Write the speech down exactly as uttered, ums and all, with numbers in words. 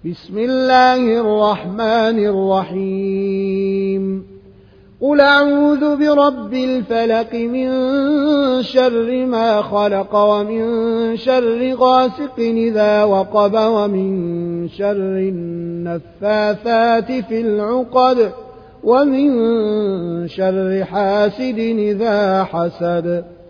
بسم الله الرحمن الرحيم قل أعوذ برب الفلق من شر ما خلق ومن شر غاسق إذا وقب ومن شر النفاثات في العقد ومن شر حاسد إذا حسد